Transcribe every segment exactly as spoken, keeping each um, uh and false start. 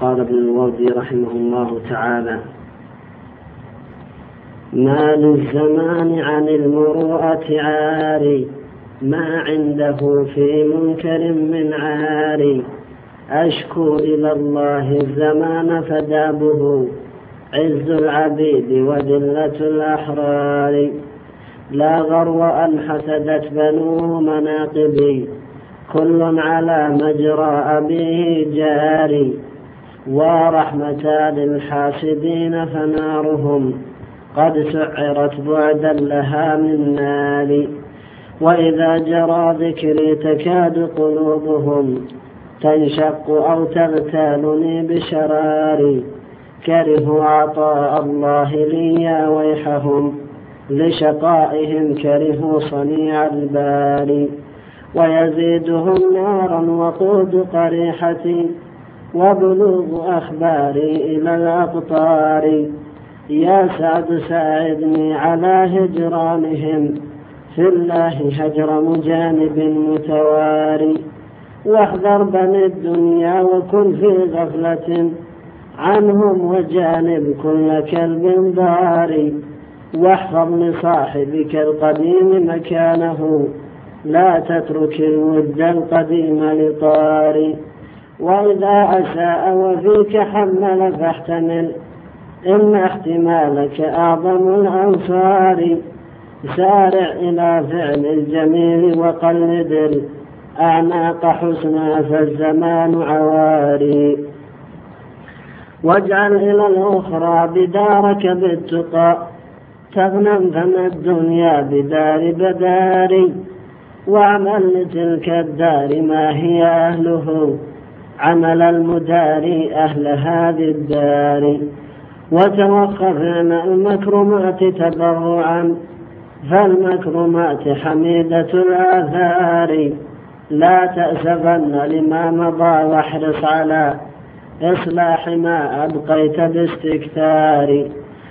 قال ابن الوردي رحمه الله تعالى: ما للزمان عن المروءة عاري، ما عنده في منكر من عاري. أشكو إلى الله الزمان فدابه، عز العبيد وذلة الأحرار. لا غرو أن حسدت بنو مناقبي، كل على مجرى أبيه جاري. ورحمة للحاسدين فنارهم، قد سعرت بعدا لها من نار. وإذا جرى ذكري تكاد قلوبهم تنشق أو تغتالني بشراري. كرهوا عطاء الله لي يا ويحهم، لشقائهم كرهوا صنيع الباري. ويزيدهم نارا وقود قريحتي، وبلوغ أخباري إلى الأقطار. يا سعد ساعدني على هجرانهم، في الله هجر مجانب متواري. واحذر بني الدنيا وكن في غفلة عنهم، وجانب كل كلب ضاري. واحفظ لصاحبك القديم مكانه، لا تترك الود القديم لطاري. وإذا أساء وفيك حمل فاحتمل، إن احتمالك أعظم الأنصار. سارع إلى فعل الجميل وقلد الأعناق حسنا، فالزمان عواري. واجعل إلى الأخرى بدارك بالتقى، تغنم فما الدنيا بدار بداري. واعمل لتلك الدار ما هي أهله، عمل المداري أهل هذه الدار. وتوقف عن المكرمات تبرعا، فالمكرمات حميدة الآثار. لا تأسفن لما مضى، واحرص على إصلاح ما أبقيت باستكثار.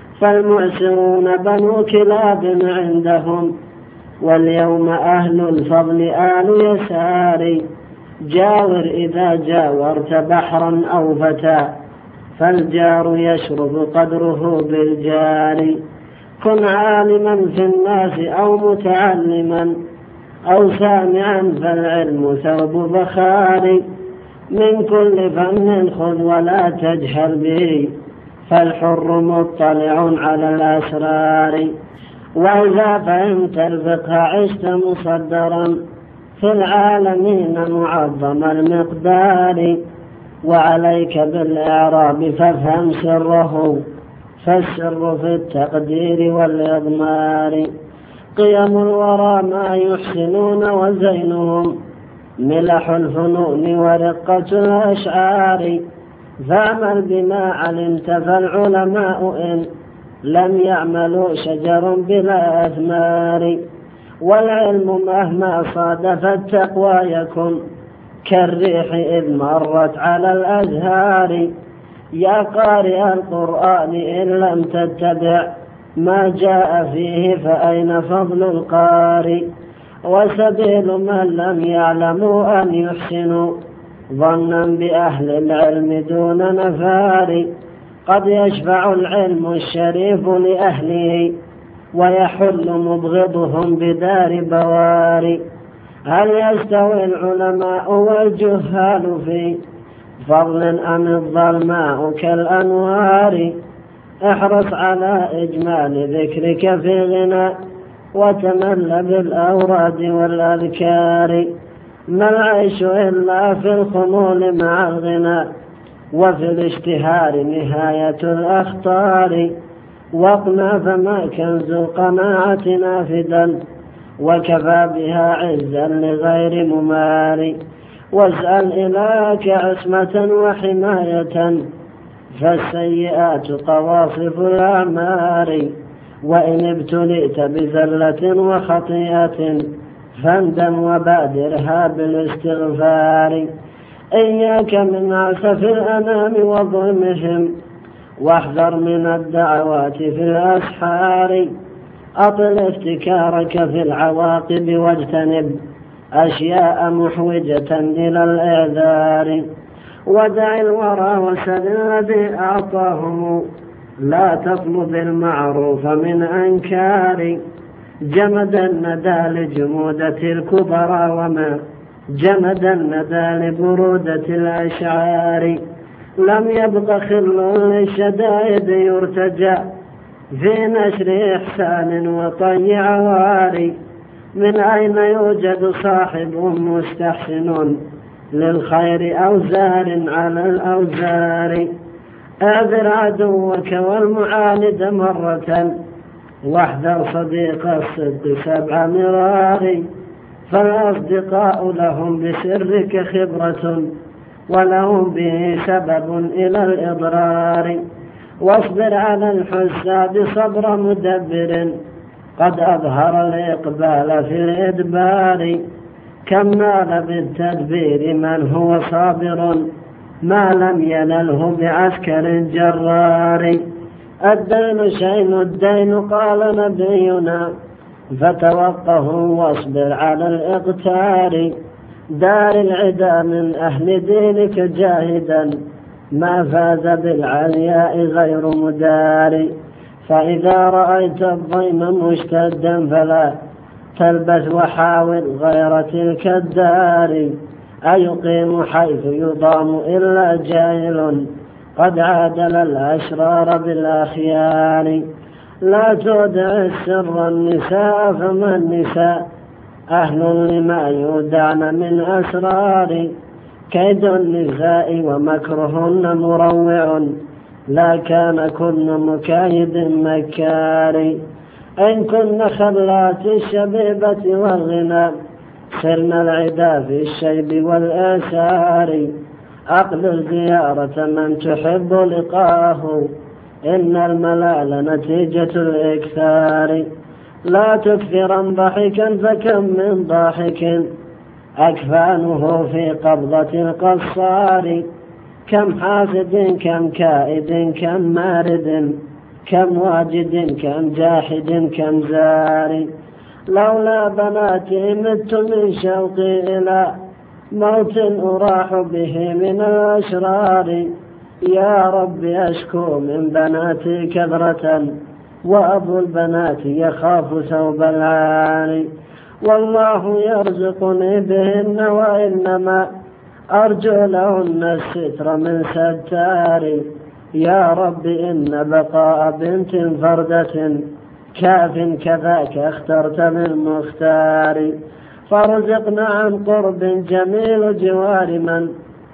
فالمعسرون بنو كلاب عندهم، واليوم أهل الفضل آل يسار. جاور إذا جاورت بحرا أو فتى، فالجار يشرب قدره بالجار. كن عالما في الناس أو متعلما أو سامعا، فالعلم ثوب فخار. من كل فن خذ ولا تجهل به، فالحر مطلع على الأسرار. وإذا فهمت الفقه عشت مصدرا، في العالمين معظم المقدار. وعليك بالإعراب فافهم سره، فالسر في التقدير والإضمار. قيم الورى ما يحسنون وزينهم، ملح الفنون ورقة الأشعار. فاعمل بما علمت، فالعلماء إن لم يعملوا شجر بلا أثمار. والعلم مهما صادف التقوى يكن، كالريح إذ مرت على الأزهار. يا قارئ القرآن إن لم تتبع ما جاء فيه، فأين فضل القارئ؟ وسبيل من لم يعلموا أن يحسنوا ظنا بأهل العلم دون نفار. قد يشفع العلم الشريف لأهله، ويحل مبغضهم بدار بوار. هل يستوي العلماء والجهال في فضل أم الظلماء كالأنوار؟ احرص على إجمال ذكرك في غنى، وتمل بالأوراد والأذكار. ما العيش إلا في الخمول مع الغنى، وفي الاشتهار نهاية الأخطار. وقنا فما كنز القناعة نافدا، وكفى بها عزا لغير ممار. واسأل إلهك عصمة وحماية، فالسيئات قواصف الأعمار. وإن ابتلئت بزلة وخطيئة، فاندم وبادرها بالاستغفار. إياك من عسف الأنام وظلمهم، واحذر من الدعوات في الأسحار. أطل افتكارك في العواقب، واجتنب أشياء محوجة إلى الإعذار. ودع الورى وسل الذي أعطاهم، لا تطلب المعروف من أنكار. جمد الندى لجمودة الكبرى وما جمد الندى لبرودة الأشعار. لم يبق خل للشدائد يرتجى في نشر إحسان وطي عواري. من أين يوجد صاحب مستحسن للخير أوزار على الأوزار. اعذر عدوك والمعاند مرة، واحذر صديق الصدق سبع مرار. فالأصدقاء لهم بسرك خبرة، ولهم به سبب إلى الإضرار. واصبر على الحساد صبر مدبر، قد أظهر الإقبال في الإدبار. كم نال بالتدبير من هو صابر، ما لم ينله بعسكر جرار. الدين شين الدين قال نبينا، فتوقه واصبر على الإقتار. دار العدا من أهل دينك جاهدا، ما فاز بالعلياء غير مدار. فإذا رأيت الضيم مشتدا فلا تلبث وحاول غير تلك الدار. أيقيم حيث يضام إلا جاهل، قد عادل الأشرار بالأخيار. لا تودع السر النساء، فما النساء أهل لما يودعن من أسرار. كيد النساء ومكرهن مروع، لا كان كن مكايد مكار. إن كن خلات الشبيبة والغنى، سرن العدا في الشيب والآثار. أقبل زيارة من تحب لقاه، إن الملال نتيجة الإكثار. لا تكثرا ضحكا، فكم من ضاحك أكفانه في قبضة القصار. كم حاسد كم كائد كم مارد، كم واجد كم جاحد كم زار. لولا بناتي مت من شوقي إلى موت أراح به من الأشرار. يا رب أشكو من بناتي كثرة، وأبو البنات يخاف ثوب العار. والله يرزقني بهن، وإنما أرجو لهن الستر من ستار. يا رب إن بقاء بنت فردة كاف، كذاك اخترت للمختار. فارزقنا عن قرب جميل جوار من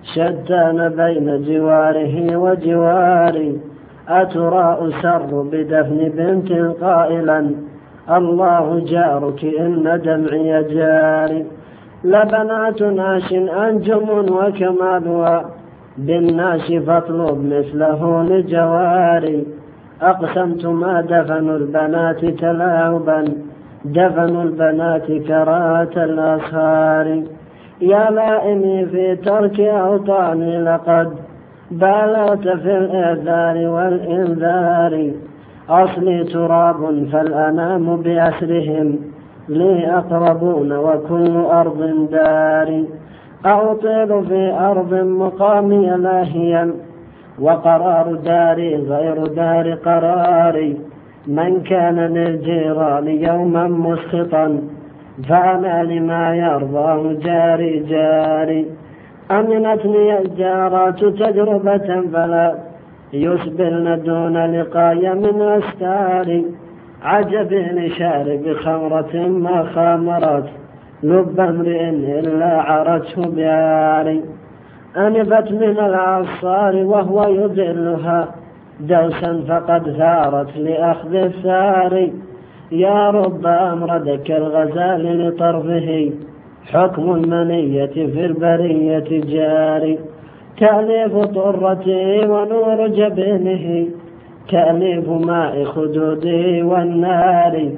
شتان بين جواره وجواري. أترى أسر بدفن بنت قائلا الله جارك إن دمعي جاري. لبنات ناش أنجم وكمالها بالناش، فاطلب مثله لجواري. أقسمت ما دفن البنات تلاعبا، دفن البنات كراهة الأصهار. يا لائمي في ترك أوطاني، لقد بالغت في الإعذار والإنذار. أصلي تراب فالأنام بأسرهم، لي أقربون وكل أرض داري. أطيل في أرض مقامي لاهيا، وقرار داري غير دار قراري. من كان للجيران يوما مسخطا، فأنا لما يرضاه جاري جاري. أمنتني الجارات تجربة، فلا يسبلن دون لقاي من أستاري. عجب لشارب خمرة ما خامرت، لب امرئ إلا عرته بعاري. أنبت من العصار وهو يذلها دوسا، فقد ثارت لأخذ الثار. يا رب أمردك الغزال لطرفه، حكم المنية في البرية جاري. تأليف طرته ونور جبينه، تأليف ماء خدوده والنار.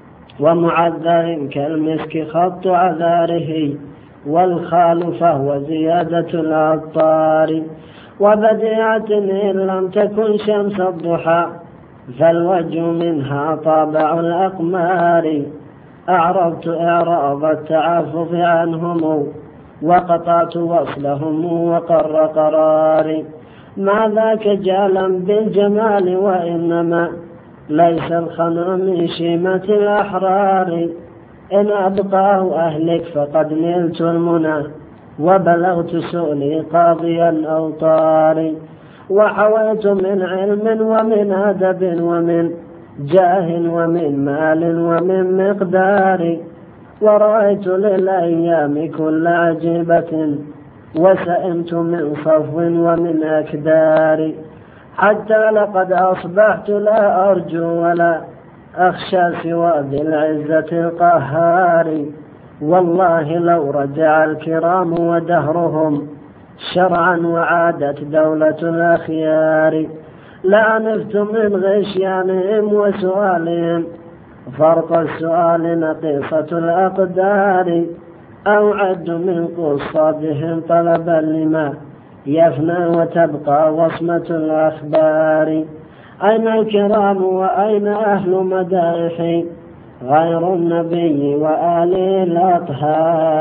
ومعذر كالمسك خط عذاره، والخال فهو زيادة العطار. وبديعة إن لم تكن شمس الضحى، فالوجه منها طابع الأقمار. أعرضت إعراض التعفف عنهم، وقطعت وصلهم وقر قراري. ما ذاك جالا بالجمال وإنما ليس الخنا من شيمة الأحرار. إن أبقاه أهلك فقد نلت المنى وبلغت سؤلي قاضي الأوطار. وحويت من علم ومن أدب ومن جاه ومن مال ومن مقدار. ورأيت للأيام كل عجيبة وسئمت من صفو ومن أكدار. حتى لقد أصبحت لا أرجو ولا أخشى سوى بالعزة القهار. والله لو رجع الكرام ودهرهم شرعا وعادت دولة الأخيار لأنفت من غشيانهم وسؤالهم فرق السؤال نقيصة الأقدار. أوعد من قصادهم طلبا لما يفنى وتبقى وصمة الأخبار. أين الكرام وأين أهل مدائحي غير النبي وآله الأطهار.